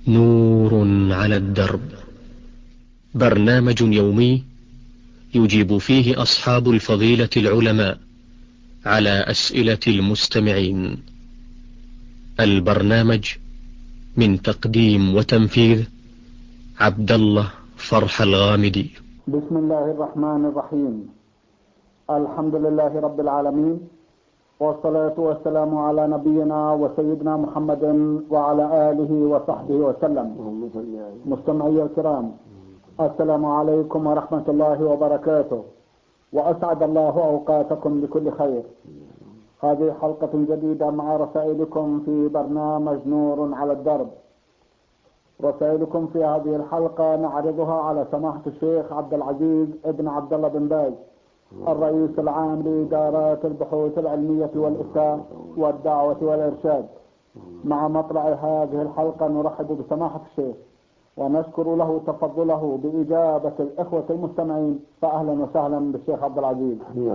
نور على الدرب، برنامج يومي يجيب فيه أصحاب الفضيلة العلماء على أسئلة المستمعين. البرنامج من تقديم وتنفيذ عبد الله فرح الغامدي. بسم الله الرحمن الرحيم. الحمد لله رب العالمين، والصلاة والسلام على نبينا وسيدنا محمد وعلى آله وصحبه وسلم. مستمعي الكرام، السلام عليكم ورحمة الله وبركاته، وأسعد الله أوقاتكم بكل خير. هذه حلقة جديدة مع رسائلكم في برنامج نور على الدرب. رسائلكم في هذه الحلقة نعرضها على سماحة الشيخ عبد العزيز ابن عبد الله بن باز، الرئيس العام لإدارات البحوث العلمية والإفتاء والدعوة والإرشاد. مع مطلع هذه الحلقة نرحب بسماحة الشيخ ونشكر له تفضله بإجابة الإخوة المستمعين. فأهلا وسهلا بالشيخ عبد العزيز.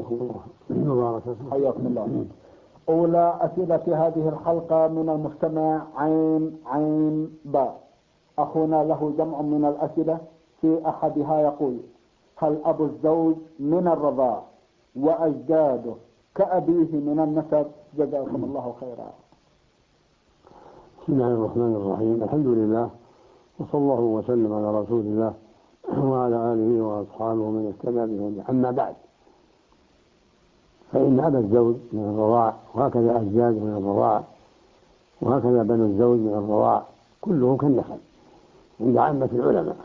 حياكم الله. أولى أسئلة هذه الحلقة من المستمع عين باء. أخونا له جمع من الأسئلة، في أحدها يقول: هل أبو الزوج من الرضاع وأجداده كأبيه من النسب؟ جزاكم الله خيرا. بسم الله الرحمن الرحيم. الحمد لله، وصلى الله وسلم على رسول الله وعلى آله وأصحابه من اتبع بهديه. أما بعد، فإن أبا الزوج من الرضاع، وهكذا أجداده من الرضاع، وهكذا بنو الزوج من الرضاع، كلهم كالنسب عند عامة العلماء،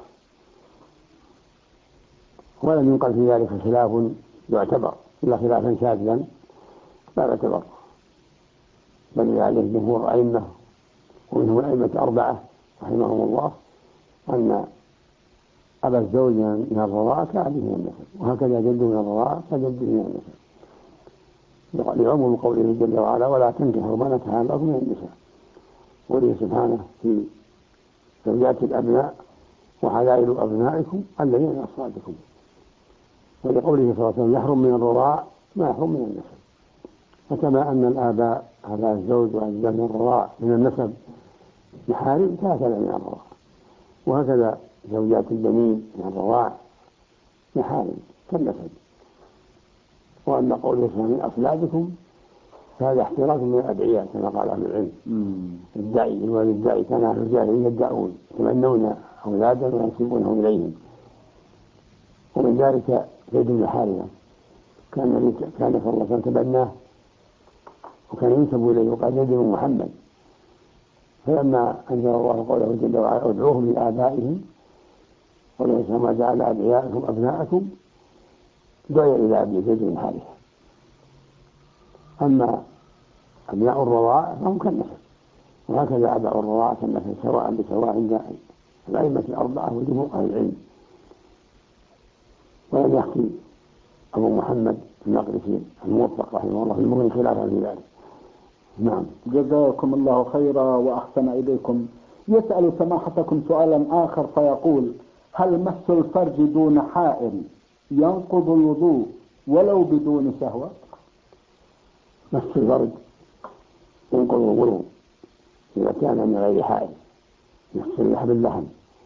ولم ينقل في ذلك خلاف يعتبر إلا خلافا شاذا لا يعتبر، بل عليه جمهور الأئمة ومنهم الأئمة 4 رحمهم الله أن أبا الزوج من الرضاع كأبيه من النسب، وهكذا جده من الرضاع كجده من النسب، لعموم قوله جل وعلا: ولا تنكحوا ما نكح آباؤكم من النساء. وله سبحانه في زوجات الأبناء: وحلائل أبنائكم الذين من أصلابكم. ولقوله صلى الله عليه وسلم: يحرم من الرضاع ما يحرم من النسب. فكما أن الآباء آباء الزوج وأجداد من الرضاع من النسب محارم، فهكذا من الرضاع، وهكذا زوجات البنين من الرضاع محارم كالنسب. وأما قوله من أصلابكم فهذا احتراز من الأدعياء كما قال أهل العلم. الوالد كان أهل الجاهلية يدعون يتمنون أولادا وينسبونهم إليهم، ومن ذلك زيد بن حارثة كان صلى الله عليه وسلم تبناه وكان ينسب إليه وقال: زيد بن محمد. فلما أنزل الله قوله جل وعلا: ادعوهم لآبائهم وليس ما جعل أدعياءكم أبناءكم، دعي إلى أبي زيد بن حارثة. أما أبناء الرضاع فهم كالنسب، وهكذا أبناء الرضاع كالنسب سواء بسواء عند الأئمة 4 وجمهور أهل العلم. ولم يحكي أبو محمد المقدسي الموفق رحمه الله في المغني خلافا في ذلك. نعم. جزاكم الله خيرا وأحسن إليكم. يسأل سماحتكم سؤالا آخر فيقول: هل مس الفرج دون حائل ينقض الوضوء ولو بدون شهوة؟ مس الفرج ينقض الوضوء إذا كان من غير حائل، مس اللحم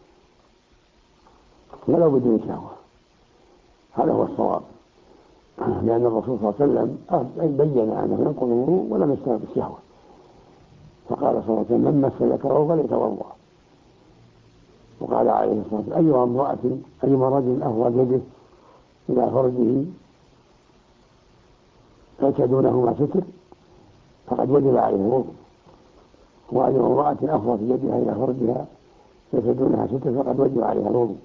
ولو بدون شهوة، هذا هو الصواب، لأن الرسول صلى الله عليه وسلم بين أنه ينقض الوضوء ولم يستمع بالشهوة، فقال صلى الله عليه وسلم: من مس ذكره فليتوضأ. وقال عليه الصلاة والسلام: أيما رجل أفضل يده إلى فرجه ليس دونه ما ستر فقد وجب عليه الوضوء، وأيما امرأة أفضل يدها إلى فرجها ليس دونها ستر فقد وجب عليها الوضوء.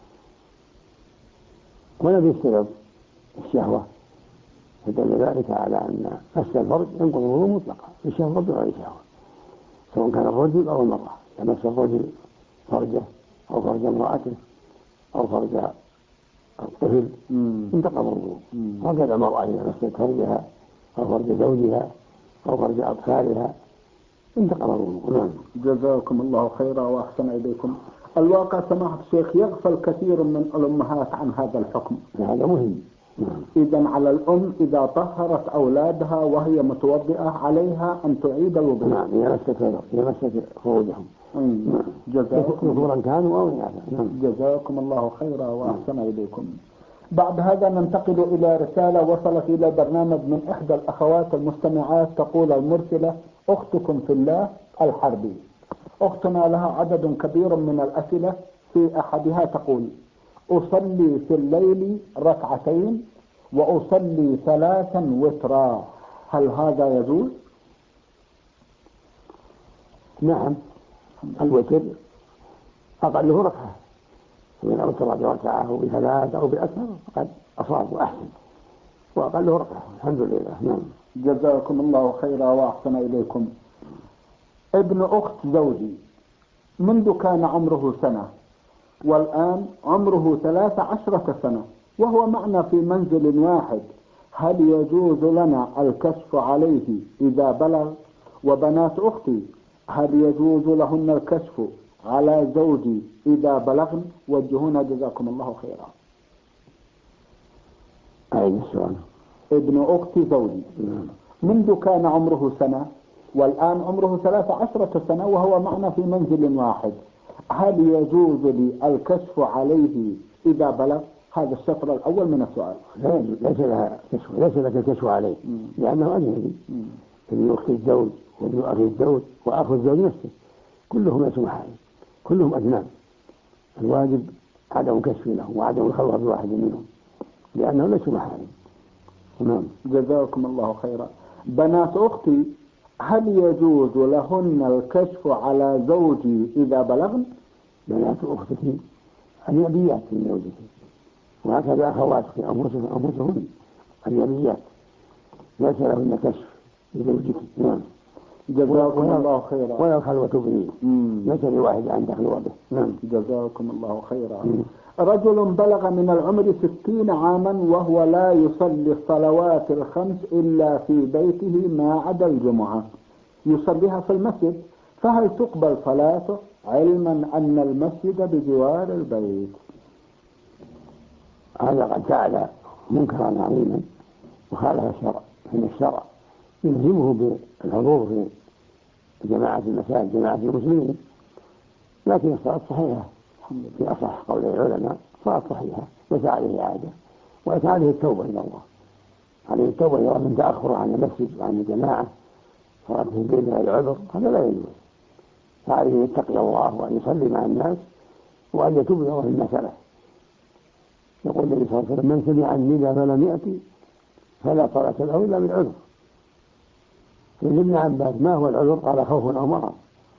ولم يستبب الشهوة، فدل ذلك على أن مس الفرج ينقض الوضوء مطلقا بالشهوة بغير شهوة، سواء كان الرجل أو المرأة. لمس الرجل فرجه أو فرج امرأته أو فرج الطفل انتقض الوضوء، وهكذا المرأة إذا مست فرجها أو فرج زوجها أو فرج أطفالها انتقض الوضوء. نعم. جزاكم الله خيرا وأحسن إليكم. الواقع سماحة الشيخ يغفل كثير من الأمهات عن هذا الحكم. هذا مهم. إذن على الأم إذا طهرت أولادها وهي متوضئة عليها أن تعيد الوضوء. نعم، إذا مست فروجهم. ذكورا كانوا أو إناثا. نعم. جزاكم الله خيرا وأحسن إليكم. بعد هذا ننتقل إلى رسالة وصلت إلى برنامج من إحدى الأخوات المستمعات. تقول المرسلة: أختكم في الله الحربي. أختنا لها عدد كبير من الأسئلة. في أحدها تقول: أصلي في الليل ركعتين وأصلي 3 وترا، هل هذا يجوز؟ نعم، الوتر أقله ركعة، فإن أوتر بركعة أو ب3 أو بأكثر فقد أصاب وأحسن، وأقله ركعة الحمد لله. نعم. جزاكم الله خيرا وأحسن إليكم. ابن أخت زوجي منذ كان عمره سنة والآن عمره 13 سنة وهو معنا في منزل واحد، هل يجوز لنا الكشف عليه إذا بلغ؟ وبنات أختي هل يجوز لهن الكشف على زوجي إذا بلغن؟ وجهونا جزاكم الله خيرا. أي السؤال؟ ابن أختي زوجي منذ كان عمره سنة والآن عمره 13 سنة وهو معنا في منزل واحد، هل يجوز لي الكشف عليه إذا بلغ؟ هذا الشطر الأول من السؤال. ليس لك الكشف عليه لأنه أجنبي. ابن أخت الزوج وابن أخي الزوج وأخو الزوج نفسه كلهم ليسوا محارم، كلهم أجناب. الواجب عدم كشف لهم وعدم الخلوة بواحد منهم لأنه ليسوا محارم. تمام. جزاكم الله خيرا. بنات أختي هل يجوز لهن الكشف على زوجي إذا بلغن؟ بنات أختك أجنبيات من زوجك، وهكذا أخواتك أنفسهن أجنبيات ليس لهن كشف لزوجك. نعم. جزاكم الله خيرا. ولا الخلوة به ليس لواحد أن تخلو به. نعم. جزاكم الله خيرا. رجل بلغ من العمر 60 عاما وهو لا يصلي الصلوات الخمس إلا في بيته ما عدا الجمعة، يصليها في المسجد، فهل تقبل صلاته علما أن المسجد بجوار البيت؟ هذا قد فعل منكرا عظيما وخالف الشرع، فإن الشرع يلزمه بالحضور في جماعة المساجد جماعة المسلمين، لكن الصلاة صحيحة في أصح قول العلماء، صلاة صحيحة ليس عليه عادة، ولكن عليه التوبة إلى الله، عليه التوبة إلى الله من تأخر عن المسجد وعن الجماعة صلاة في البيت العذر، هذا لا يجوز. فعليه أن يتقي الله وأن يصلي مع الناس وأن يتوب إلى الله مما سلف. يقول النبي صلى الله عليه وسلم: من سمع النداء فلم يأتي فلا صلاة له إلا بالعذر. من ابن عباس: ما هو العذر؟ قال: خوف أو مرض.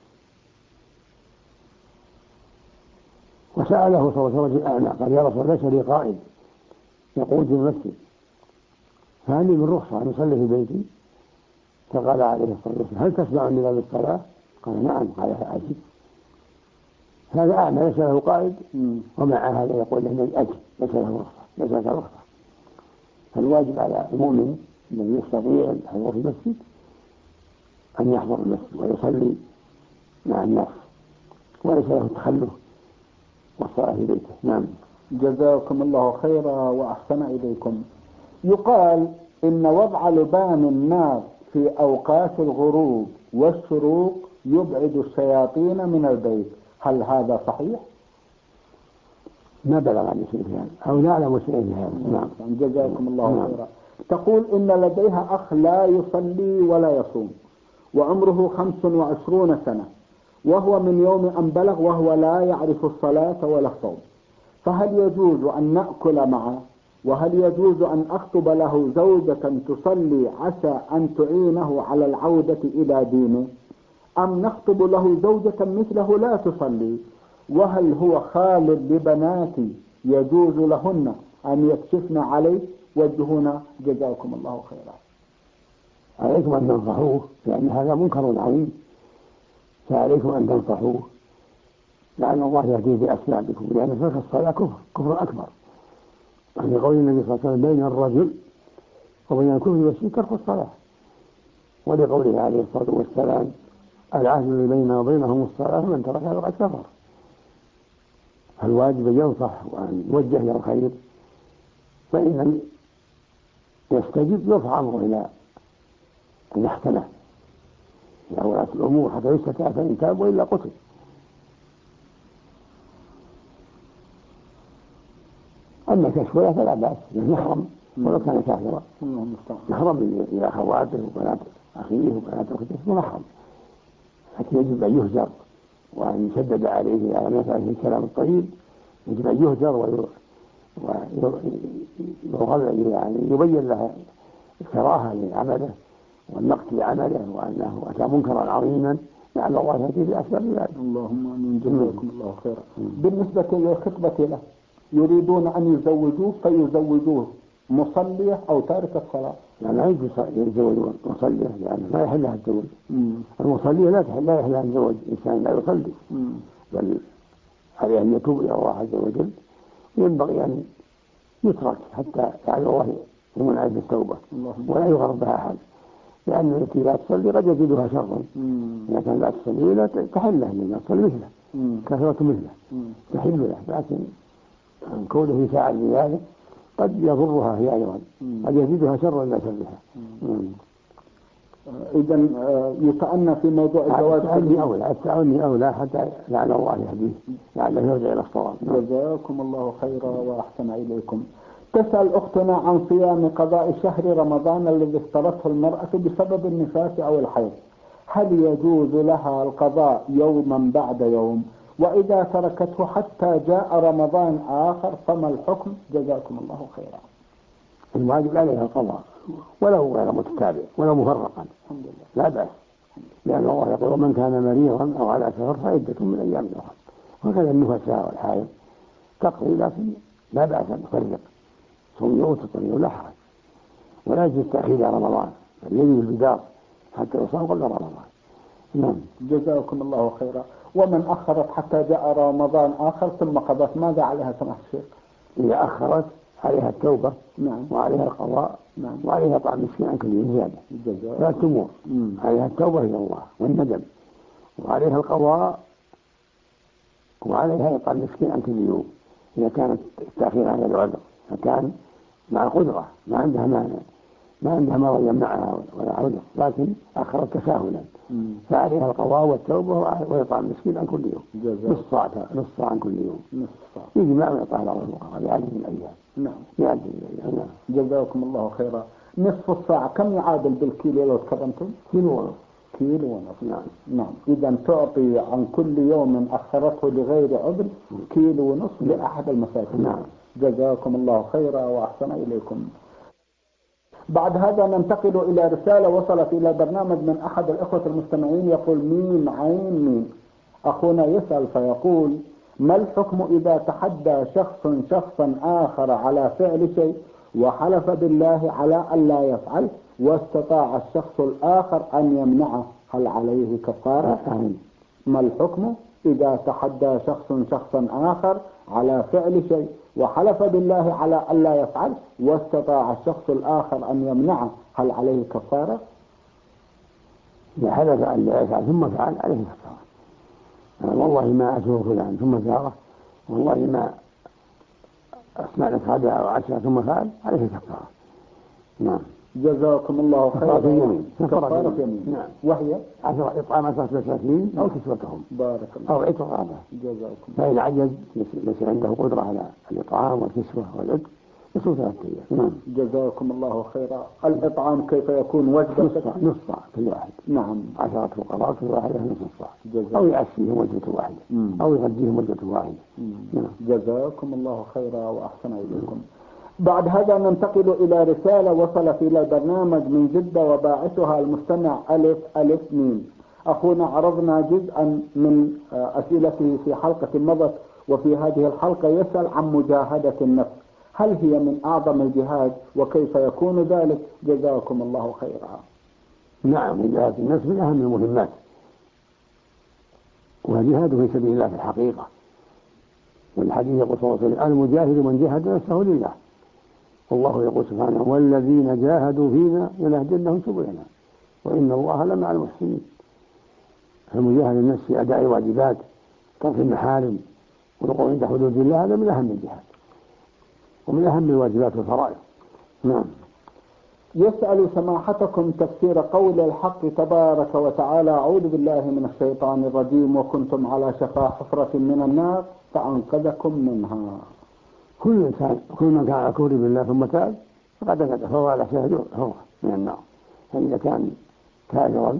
وسأله صلى الله عليه وسلم أعمى قال: يا رسول الله ليس لي قائد يقود في المسجد فهل لي من رخصة أن أصلي في بيتي؟ فقال عليه الصلاة والسلام: هل تسمع النداء بالصلاة؟ قال: نعم. قال: أجب. هذا أعمى ليس له قائد ومع هذا يقول له أجب، ليس له رخصة، ليس له رخصة. فالواجب على المؤمن الذي يستطيع الحضور في المسجد أن يحضر المسجد ويصلي مع الناس وليس له التخلف والصلاة في بيته. نعم. جزاكم الله خيرا وأحسن إليكم. يقال إن وضع لبان النار في أوقات الغروب والشروق يبعد الشياطين من البيت، هل هذا صحيح؟ ما بلغ عن شيء في هذا أو لا أعلم شيء في هذا. نعم. جزاكم الله خيرا. تقول إن لديها أخ لا يصلي ولا يصوم وعمره 25 سنة وهو من يوم أن بلغ وهو لا يعرف الصلاة ولا الصوم، فهل يجوز أن نأكل معه؟ وهل يجوز أن أخطب له زوجة تصلي عسى أن تعينه على العودة إلى دينه، أم نخطب له زوجة مثله لا تصلي؟ وهل هو خال لبناتي يجوز لهن أن يكشفن عليه؟ وجهونا جزاكم الله خيرا. عليكم أن تنصحوه لأن هذا منكر عظيم، فعليكم أن تنصحوه لعل الله يهديه بأسبابكم، لأن ترك الصلاة كفر أكبر. يعني قول النبي صلى الله عليه وسلم: بين الرجل وبين الكفر والشرك ترك الصلاة، ولقوله عليه الصلاة والسلام: العهد الذي بيننا وبينهم الصلاة من تركها فقد كفر. فالواجب أن ينصح وأن يوجه إلى الخير، فإن لم يستجب يرفع أمره إلى المحكمة إلى ولاة الأمور حتى يستتاب فإن تاب وإلا قتل. أما كشفها فلا بأس، يحرم ولو كان كافرا، يحرم إلى أخواته وبنات أخيه وبنات أخته محرم، لكن يجب أن يهجر وأن يشدد عليه على ما يفعل في الكلام الطيب، يجب أن يهجر يعني يبين له الكراهة لعمله والنقص لعمله وأنه أتى منكرا عظيما لعل الله يهدي بأسباب ذلك. اللهم آمين، جزاكم الله خيرا. بالنسبة للخطبة له يريدون أن يزوجوه فيزوجوه مصلية أو تارك الصلاة؟ يعني لا يجوز يتزوج مصلية لأنه لا يحل لها الزواج. المصلية لا يحل لها الزواج إنسان لا يصلي، بل عليه أن يتوب إلى الله عز وجل، ينبغي أن يترك حتى يعلم الله يمن عليه بالتوبة ولا يغرر بها أحد، لأن التي لا تصلي قد يزيدها شرا. إذا كان لا تصلي لا تحل له لأن تصلي مثله كثرة مثله تحل له، لكن كونه يفعل بذلك قد يضرها هي أيضا، قد يزيدها شرا لا شرها. إذا يتأنى في موضوع الزواج. التأني أولى حتى لعل الله يهديه لعله يرجع إلى الصواب. جزاكم الله خيرا وأحسن إليكم. تسأل أختنا عن صيام قضاء شهر رمضان الذي افترضته المرأة بسبب النفاس أو الحيض، هل يجوز لها القضاء يوما بعد يوم؟ وإذا تركته حتى جاء رمضان آخر فما الحكم؟ جزاكم الله خيرا. الواجب عليها القضاء ولو غير متتابع ولو مفرقا، لا بأس، لأن الله يقول من كان مريضا أو على سفر فعدة من أيام أخرى، وكذا النفساء والحائض تقضي، لكن لا بأس أن تفرق صوم يوم وتطير لا حرج، ولا يجوز تأخير رمضان، بل يجب البدار حتى يصام قبل رمضان. نعم. جزاكم الله خيرا. ومن أخرت حتى جاء رمضان آخر ثم قضت ماذا عليها سماحة الشيخ؟ إذا أخرت عليها التوبة. نعم. وعليها القضاء. نعم. وعليها طعام مسكين عن كل زيادة. لا تمور. عليها التوبة إلى الله والندم، وعليها القضاء، وعليها طعام مسكين عن كل يوم إذا كانت التأخير على العذر، فكان مع قدرة ما عندها مرض يمنعها ولا عذر، لكن أخرت تساهلا، فعليها القضاء والتوبة ويطعم مسكين عن كل يوم نص صاع عن كل يوم، يجي معه ويطعم بعض الفقراء بعدد الأيام. نعم. جزاكم الله خيرا. نصف الصاع كم يعادل بالكيلو لو تكرمتم؟ كيلو ونصف. نعم. إذا تعطي عن كل يوم أخرته لغير عذر كيلو ونصف لأحد المساكين. نعم. جزاكم الله خيرا وأحسن إليكم. بعد هذا ننتقل إلى رسالة وصلت إلى برنامج من أحد الإخوة المستمعين، يقول ميم عين ميم. أخونا يسأل فيقول: ما الحكم إذا تحدى شخصا آخر على فعل شيء وحلف بالله على أن لا يفعل واستطاع الشخص الآخر أن يمنعه، هل عليه كفارة؟ ما الحكم إذا تحدى شخصا آخر على فعل شيء وحلف بالله على أن لا يفعل واستطاع الشخص الآخر أن يمنعه، هل عليه كفارة؟ إذا حلف أن لا يفعل ثم فعل عليه كفارة. والله ما أسوه فلان ثم زاره، والله ما أسمع لك هذا أو عشرة ثم فعل عليه كفارة. نعم. جزاكم الله خيرا. كفارة يمين. نعم. وهي 10 إطعام 10 مساكين أو كسوتهم. بارك الله. أو عتق رقبة. جزاكم. فإن عجز ليس عنده قدرة على الإطعام والكسوة والعتق يصوم 3 أيام. نعم. جزاكم الله خيرا. الإطعام كيف يكون؟ وجبة نصف صاع كل واحد. نعم. 10 فقراء كل واحد نصف صاع. أو يعشيهم وجبة واحدة أو يغديهم وجبة واحدة. نعم. جزاكم الله خيرا وأحسن إليكم. بعد هذا ننتقل إلى رسالة وصلت إلى البرنامج من جدة وباعثها المستمع ألف ميم. أخونا عرضنا جزءا من أسئلته في حلقة مضت، وفي هذه الحلقة يسأل عن مجاهدة النفس، هل هي من أعظم الجهاد وكيف يكون ذلك؟ جزاكم الله خيرا. نعم، مجاهدة النفس من أهم المهمات، وجهاد في سبيل الله في الحقيقة. والحديث يقول صلى الله عليه وسلم: المجاهد من جاهد نفسه لله. والله يقول سبحانه: والذين جاهدوا فينا لنهدينهم سبلنا وإن الله لمع المحسنين. فمجاهد النفس في أداء الواجبات، ترك المحارم والوقوف عند حدود الله، هذا من أهم الجهاد ومن أهم الواجبات والفرائض. نعم. يسأل سماحتكم تفسير قول الحق تبارك وتعالى: أعوذ بالله من الشيطان الرجيم وكنتم على شفا حفرة من النار فأنقذكم منها. كل من كان على كفر بالله ثم تاب فقد نجا، فهو على شهد حرة من النار. فإذا كان كافرا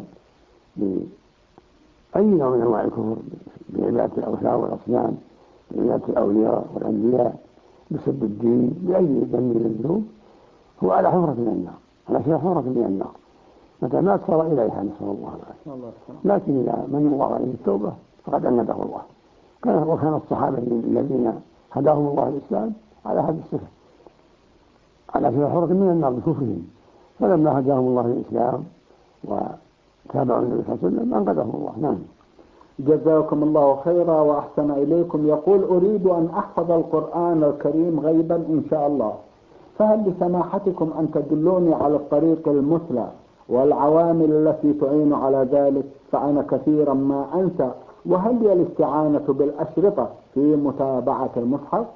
بأي نوع من أنواع الكفر، بعبادة الأوثان والأصنام، بعبادة الأولياء والأنبياء، بسب الدين، بأي ذنب من الذنوب، هو على حفرة من النار، على شيء حفرة من النار متى مات صار إليها، نسأل الله العافية. لكن إذا من الله عليه التوبة فقد أنبه الله. وكان الصحابة الذين هداهم الله الإسلام على هذه الصفة، على شيء حفرة من النار بكفرهم، فلما هداهم الله الإسلام وتابعوا النبي صلى الله عليه وسلم أنقذهم الله. نعم. جزاكم الله خيرا وأحسن إليكم. يقول: أريد أن أحفظ القرآن الكريم غيبا إن شاء الله، فهل لسماحتكم أن تدلوني على الطريق المثلى والعوامل التي تعين على ذلك، فأنا كثيرا ما أنسى، وهل هي الاستعانة بالأشرطة في متابعة المصحف؟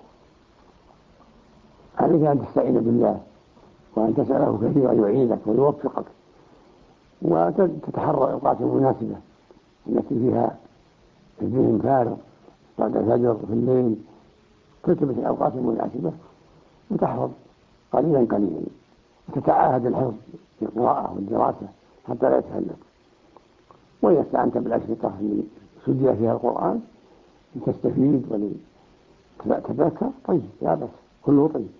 عليك أن تستعين بالله وأن تسأله كثيرا يعينك ويوفقك، وتتحرى الأوقات المناسبة التي فيها الذهن فارغ بعد الفجر في الليل، تلتمس الأوقات المناسبة وتحفظ قليلا قليلا، وتتعاهد الحفظ بالقراءة والدراسة حتى لا يتهلك. وإذا استعنت بالأشرطة اللي سجل فيها القرآن لتستفيد ولتتذكر، طيب لا بأس، كله طيب.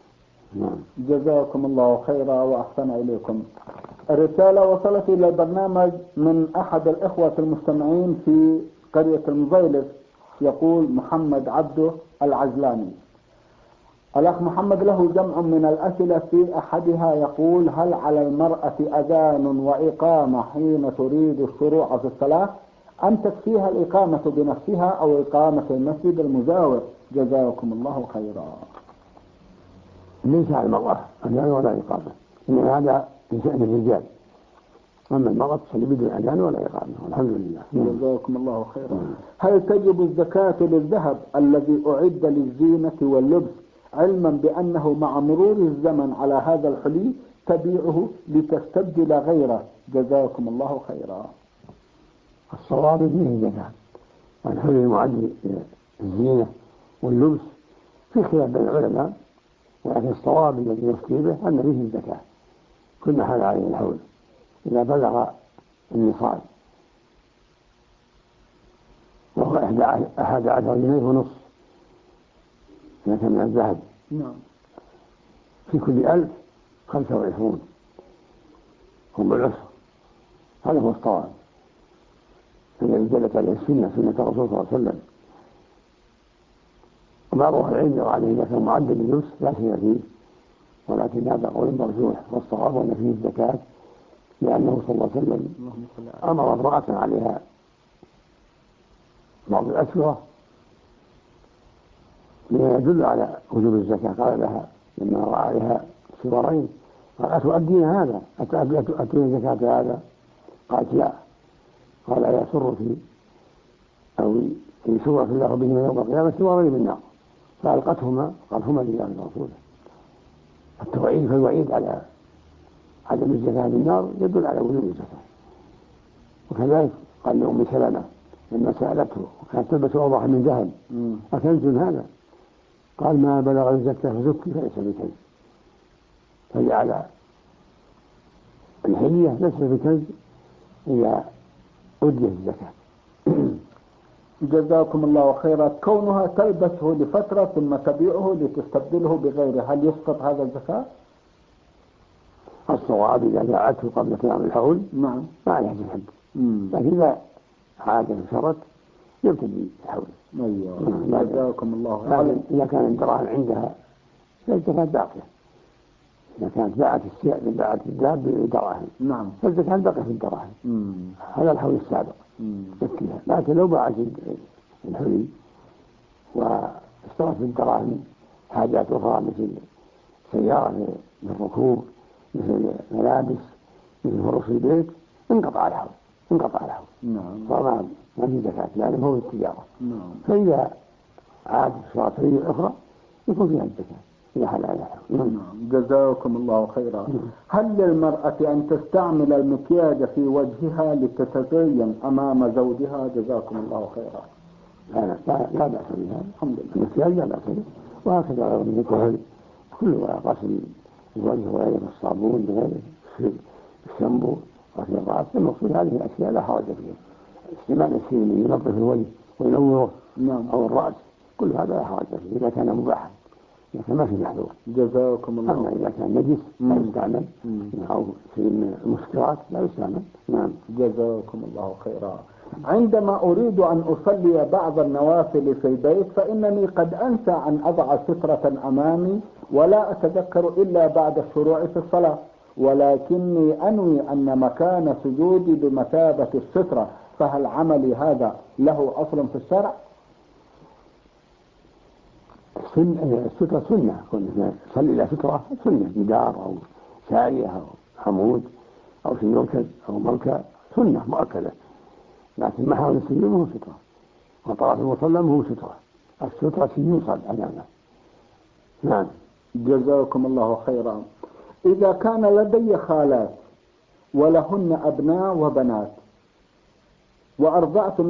جزاكم الله خيرا وأحسن إليكم. الرسالة وصلت إلى البرنامج من أحد الإخوة المستمعين في قرية المزيلس، يقول محمد عبده العجلاني. الأخ محمد له جمع من الأسئلة، في أحدها يقول: هل على المرأة أذان وإقامة حين تريد الشروع في الصلاة، أم تكفيها الإقامة بنفسها أو إقامة المسجد المجاور؟ جزاكم الله خيرا. ليس على المرأة أذان ولا إقامة، إنما هذا من شأن الرجال، أما المرأة تصلي بدون أذان ولا إقامة، والحمد لله. جزاكم الله خيرا. هل تجب الزكاة للذهب الذي أعد للزينة واللبس، علما بأنه مع مرور الزمن على هذا الحلي تبيعه لتستبدل غيره؟ جزاكم الله خيرا. الصواب فيه الزكاة، والحلي المعد للزينة واللبس في خلاف بين العلماء، ولكن الصواب الذي يفتي به أن فيه الزكاة كل حال عليه الحول إذا بلغ النصاب، وهو 11 جنيه ونصف إذا كان من الذهب. نعم. في كل 1000 25 هم بالعشر، هذا هو الصواب الذي دلت عليه السنة، سنة الرسول صلى الله عليه وسلم. وبعض أهل العلم يرى عليه إذا كان معدل للبس لا شيء فيه، ولكن هذا قول مرجوح، والصواب أن فيه الزكاة، لأنه صلى الله عليه وسلم أمر امرأة عليها بعض الأسرة لما يدل على وجوب الزكاة، قال لها لما رأى عليها سوارين قال: أتؤدين هذا؟ أتؤدين زكاة هذا؟ قالت: لا. قال: يسرك أو يسرك الله بهما يوم القيامة سوارين من نار، فألقتهما، قال: هما لله ورسوله. التوعيد فالوعيد على عدم الزكاة بالنار يدل على وجوب الزكاة. وكذلك قال لأم سلمة لما سألته وكانت تلبس أوضح من ذهب: أكنز هذا؟ قال: ما بلغ الزكاة فزكي فليس بكنز. فجعل الحلية ليس بكنز إذا أديت الزكاة. جزاكم الله خيرا. كونها تلبسه لفترة ثم تبيعه لتستبدله بغيره، هل يسقط هذا الزكاة؟ الصواب إذا باعته قبل قيام الحول نعم ما عليها الحد، لكن إذا عاد الشرط يبتدي الحول. أيوة. جزاكم الله خيرا. إذا كان الدراهم عندها فالزكاة باقية، إذا كانت باعت الذهب بدراهم نعم فالزكاة باقية في الدراهم، هذا الحول السابق يكفيها. لكن لو باعت الحلي واشترت بالدراهم حاجات أخرى مثل سيارة للركوب، مثل ملابس، مثل فرش البيت، انقطع الحول. نعم. فما في زكاة لأنه هو التجارة. نعم. فإذا عاد اشترت شيء أخرى يكون فيها الزكاة إذا حل عليها. نعم. جزاكم الله خيرا. هل للمرأة أن تستعمل المكياج في وجهها لتتزين أمام زوجها؟ جزاكم الله خيرا. لا بأس بها، الحمد لله. المكياج لا بأس به، وهكذا غير من الكحل كل غسل الوجه وغيره الصابون بغيره الشامبو غسل الرأس. المقصود هذه الأشياء لا حرج فيها. استعمال الشيء اللي ينظف الوجه وينوره أو الرأس كل هذا لا حرج فيه إذا كان مباحا، إذا كان ما في محذور. جزاكم الله. أما إذا كان نجس لا يستعمل أو شيء من المسكرات لا يستعمل. نعم. جزاكم الله خيرا. عندما أريد أن أصلي بعض النوافل في البيت فإنني قد أنسى أن أضع سترة أمامي ولا أتذكر إلا بعد الشروع في الصلاة، ولكني أنوي أن مكان سجودي بمثابة السترة، فهل عملي هذا له أصل في الشرع؟ السترة سنة، صلي إلى سترة سنة، جدار أو سارية أو عمود أو في مركز أو مركز سنة مؤكدة، لكن محل السجود هو سترة وطرف المصلى هو سترة. السترة يوصل أمامه. نعم. جزاكم الله خيرا. إذا كان لدي خالات ولهن أبناء وبنات وأرضعت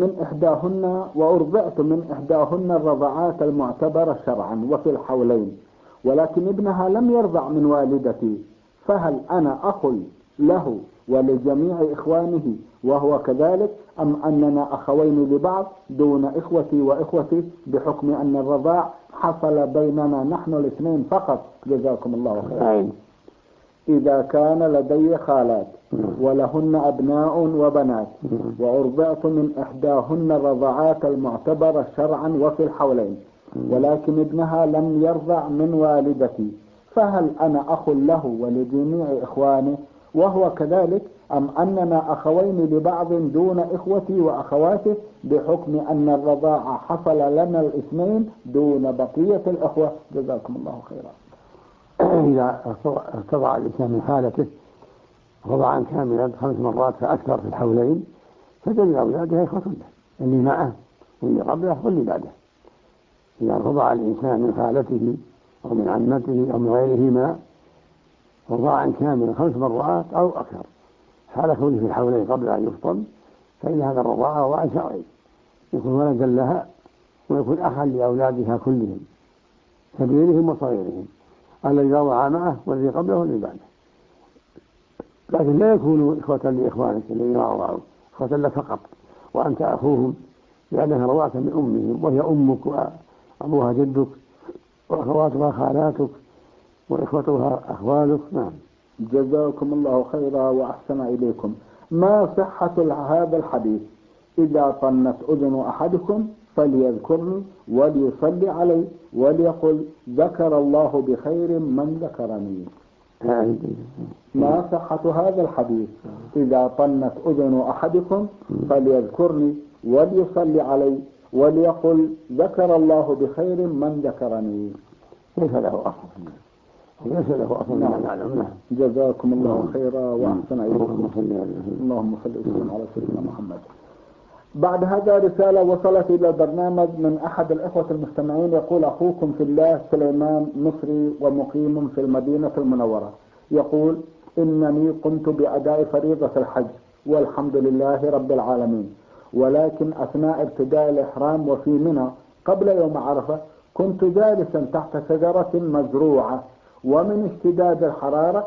من إحداهن الرضعات المعتبرة شرعا وفي الحولين، ولكن ابنها لم يرضع من والدتي، فهل أنا أخ له ولجميع إخوانه وهو كذلك، أم أننا أخوين لبعض دون إخوتي وإخوتي بحكم أن الرضاع حصل بيننا نحن الاثنين فقط؟ جزاكم الله خيرا. إذا كان لدي خالات ولهن أبناء وبنات وأرضعت من إحداهن الرضعات المعتبرة شرعا وفي الحولين، ولكن ابنها لم يرضع من والدتي، فهل أنا أخ له ولجميع إخوانه وهو كذلك، أم أننا أخوين لبعض دون إخوتي وأخواته بحكم أن الرضاعة حصل لنا الاثنين دون بقية الأخوة؟ جزاكم الله خيرا. إذا ارتضع الإنسان من خالته رضعا كاملا 5 مرات فأكثر في الحولين فجميع أولاده إخوة له، اللي معه واللي قبله واللي بعده. إذا رضع الإنسان من خالته أو من عمته أو من غيرهما رضاعا كاملا 5 مرات أو أكثر حال كونه في الحولين قبل أن يفطم، فإن هذا الرضاعة رضاع شرعي، يكون ولدا لها ويكون أخا لأولادها كلهم كبيرهم وصغيرهم، الذي رضع معه والذي قبله والذي بعده. لكن لا يكونوا إخوة لإخوانك الذين رضعوا، إخوة لك فقط وأنت أخوهم لأنها رضعت من أمهم، وهي أمك وأبوها جدك وأخواتها خالاتك وإخوتها أخوالك. نعم. جزاكم الله خيرا وأحسن إليكم. ما صحة هذا الحديث؟ إذا طنت أذن أحدكم فليذكرني وليصلي علي وليقل ذكر الله بخير من ذكرني. ما صحة هذا الحديث؟ إذا طنت أذن أحدكم فليذكرني وليصلي علي وليقل ذكر الله بخير من ذكرني. ليس له أصل، ليس له أصل. نعم. جزاكم الله خيرا وأحسن إليكم. اللهم صل وسلم على سيدنا محمد. بعد هذا رسالة وصلت إلى البرنامج من أحد الإخوة المستمعين، يقول: أخوكم في الله سليمان مصري ومقيم في المدينة المنورة، يقول: إنني قمت بأداء فريضة الحج والحمد لله رب العالمين، ولكن أثناء ارتداء الإحرام وفي منى قبل يوم عرفة كنت جالسا تحت شجرة مزروعة، ومن اشتداد الحرارة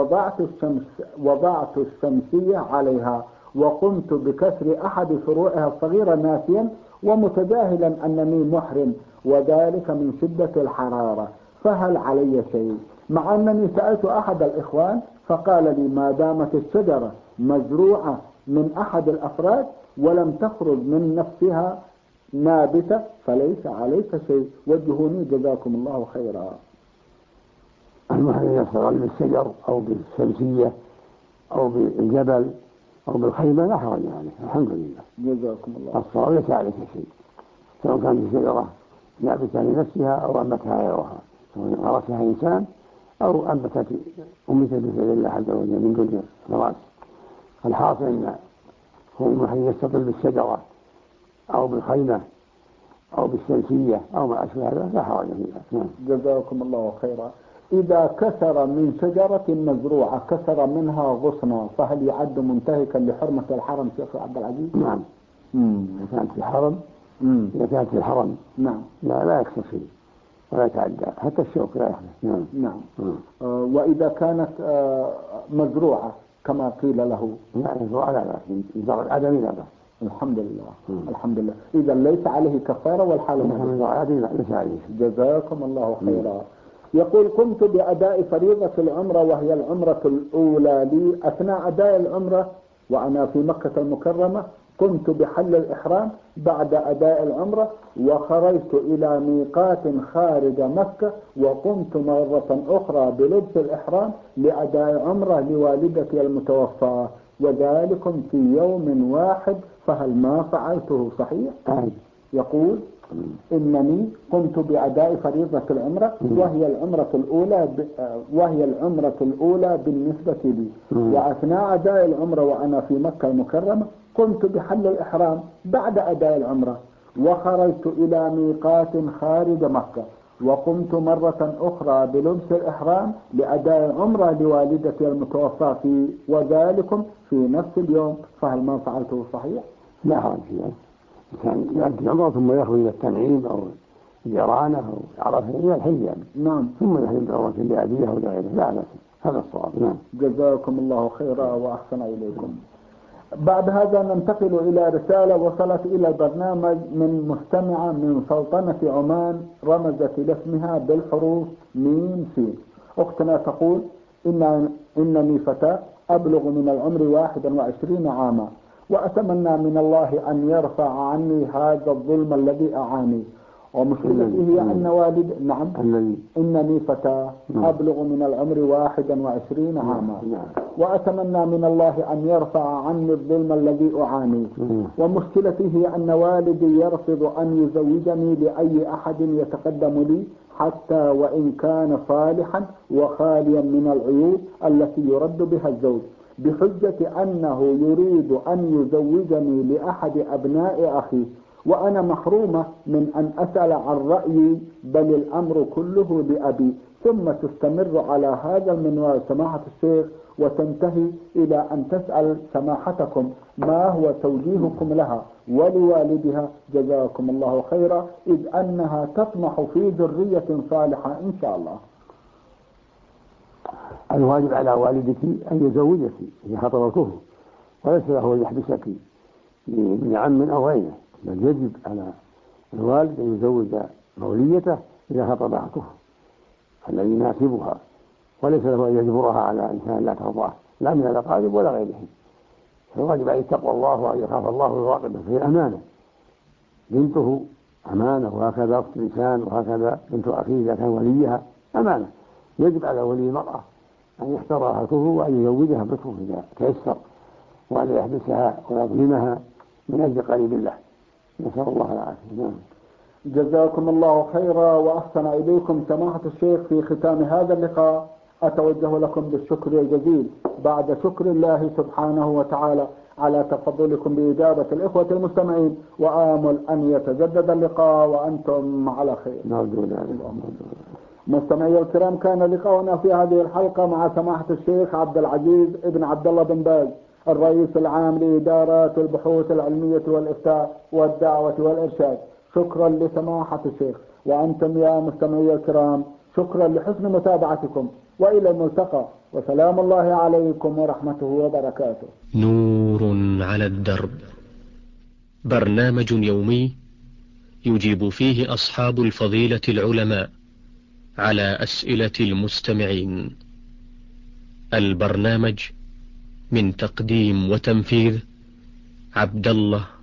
وضعت الشمسية عليها وقمت بكسر أحد فروعها الصغيرة ناسيا ومتجاهلا أنني محرم، وذلك من شدة الحرارة، فهل علي شيء؟ مع أنني سألت أحد الإخوان فقال لي: ما دامت الشجرة مزروعة من أحد الأفراد ولم تخرج من نفسها نابتة فليس عليك شيء، وجهوني جزاكم الله خيرا. المحرم يشتغل بالشجر أو بالشمسية أو بالجبل أو بالخيمة لا حرج عليه، الحمد لله. جزاكم الله. الصواب ليس عليك شيء، سواء كانت الشجرة نابتة لنفسها أو أنبتها غيرها، سواء غرسها إنسان أو أنبتت بفعل الله عز وجل من دون فراش. الحاصل أن هو المحرم يستطل بالشجرة أو بالخيمة أو بالشمسية أو ما أشبه هذا لا حرج فيه. جزاكم الله خيرا. إذا كسر من شجرة مزروعة كسر منها غصنا فهل يعد منتهكا لحرمة الحرم شيخ عبد العزيز؟ نعم. إذا كانت في الحرم إذا كانت في الحرم نعم لا يكسر شيء، ولا يتعدى حتى الشوك لا يحدث. نعم. نعم. وإذا كانت مزروعة كما قيل له؟ لا مزروعة لا بأس، مزرعة عدمي لا بأس. الحمد لله. الحمد لله. إذا ليس عليه كفارة والحال ليس عليه. جزاكم الله خيرا. يقول: قمت بأداء فريضة العمرة وهي العمرة الأولى لي. أثناء أداء العمرة وأنا في مكة المكرمة قمت بحل الإحرام بعد أداء العمرة، وخرجت إلى ميقات خارج مكة، وقمت مرة أخرى بلبس الإحرام لأداء عمرة لوالدتي المتوفاة، وذلك في يوم واحد، فهل ما فعلته صحيح؟ يقول: إنني قمت بأداء فريضة العمرة وهي العمرة الأولى بالنسبة لي، وأثناء أداء العمرة وأنا في مكة المكرمة قمت بحل الإحرام بعد أداء العمرة، وخرجت إلى ميقات خارج مكة، وقمت مرة أخرى بلبس الإحرام لأداء عمرة لوالدتي المتوفاة وذلك في نفس اليوم، فهل ما فعلته صحيح؟ لا حرج فيه. كان يؤدي عمره ثم يخرج إلى التنعيم أو جيرانه أو عرفه إلى الحج يعني. نعم. ثم يحل عمرة لأبيه أو لغيره. لا بأس، هذا الصواب. نعم. جزاكم الله خيرا وأحسن إليكم. بعد هذا ننتقل إلى رسالة وصلت إلى البرنامج من مستمعة من سلطنة عمان رمزت لاسمها بالحروف ميم سين. أختنا تقول: إنني فتاة أبلغ من العمر 21 عاما، وأتمنى من الله أن يرفع عني هذا الظلم الذي أعاني، ومشكلتي هي أن والد إنني فتاة أبلغ من العمر 21 عاما، وأتمنى من الله أن يرفع عني الظلم الذي أعاني، ومشكلتي هي أن والدي يرفض أن يزوجني لأي أحد يتقدم لي، حتى وإن كان صالحا وخاليا من العيوب التي يرد بها الزوج، بحجة أنه يريد أن يزوجني لأحد أبناء أخي، وأنا محرومة من أن أسأل عن رأيي، بل الأمر كله لأبي. ثم تستمر على هذا المنوال سماحة الشيخ وتنتهي إلى أن تسأل سماحتكم ما هو توجيهكم لها ولوالدها جزاكم الله خيرا، إذ أنها تطمح في ذرية صالحة إن شاء الله. الواجب على والدك أن يزوجك إذا خطب الكفر، وليس له أن يحبسك من عم أو غيره، بل يجب على الوالد أن يزوج موليته إذا خطبها الكفر الذي يناسبها، وليس له أن يجبرها على إنسان لا ترضاه، لا من الأقارب ولا غيره. فالواجب عليه تقوى الله وأن يخاف الله ويراقبه، فهي أمانة، بنته أمانة، وهكذا أخت لسان، وهكذا بنت أخيه إذا كان وليها أمانة. يجب على ولي المرأة أن يحترها الكفر وأن يزوجها بالكفر إذا تيسر، وأن يحبسها ويظلمها من أجل قريب الله. نسأل الله العافية. جزاكم الله خيرا وأحسن إليكم سماحة الشيخ. في ختام هذا اللقاء أتوجه لكم بالشكر الجزيل بعد شكر الله سبحانه وتعالى على تفضلكم بإجابة الإخوة المستمعين، وآمل أن يتجدد اللقاء وأنتم على خير. مستمعي الكرام، كان لقاؤنا في هذه الحلقة مع سماحة الشيخ عبد العزيز ابن عبد الله بن باز، الرئيس العام لإدارات البحوث العلمية والإفتاء والدعوة والإرشاد. شكرا لسماحة الشيخ، وأنتم يا مستمعي الكرام شكرا لحسن متابعتكم، وإلى الملتقى، وسلام الله عليكم ورحمته وبركاته. نور على الدرب، برنامج يومي يجيب فيه أصحاب الفضيلة العلماء على أسئلة المستمعين. البرنامج من تقديم وتنفيذ عبد الله